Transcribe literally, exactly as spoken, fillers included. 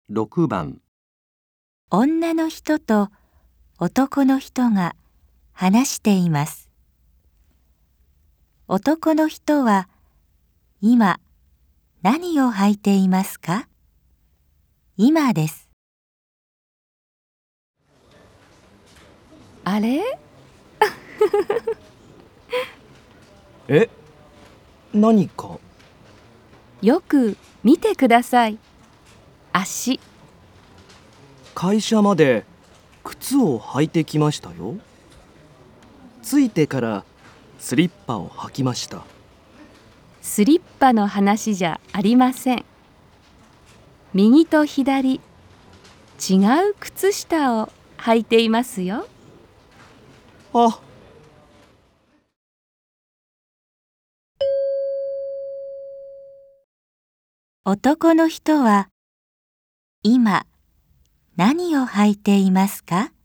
ろくばん。 女の人と男の人が話しています。男の人は今何を履いていますか？今です。 あれ？ え、何か？ よく見てください。足。 会社まで靴を履いてきましたよ。着いてからスリッパを履きました。 スリッパの話じゃありません。右と左、違う靴下を履いていますよ。 あ、 男の人は今何を履いていますか？